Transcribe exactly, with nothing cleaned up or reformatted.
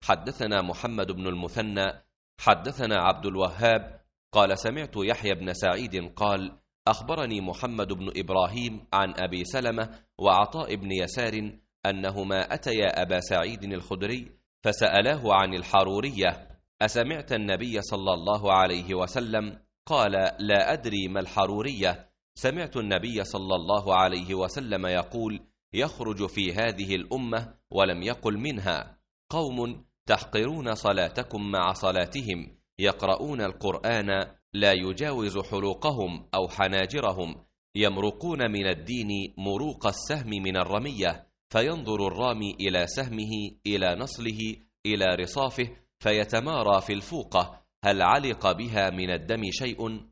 حدثنا محمد بن المثنى حدثنا عبد الوهاب قال سمعت يحيى بن سعيد قال أخبرني محمد بن إبراهيم عن أبي سلمة وعطاء بن يسار أنهما أتيا أبا سعيد الخدري فسألاه عن الحرورية: أسمعت النبي صلى الله عليه وسلم؟ قال: لا أدري ما الحرورية. سمعت النبي صلى الله عليه وسلم يقول: يخرج في هذه الأمة ولم يقل منها قوم تحقرون صلاتكم مع صلاتهم، يقرؤون القرآن لا يجاوز حلوقهم أو حناجرهم، يمرقون من الدين مروق السهم من الرمية، فينظر الرامي إلى سهمه إلى نصله إلى رصافه فيتمارى في الفوقة هل علق بها من الدم شيء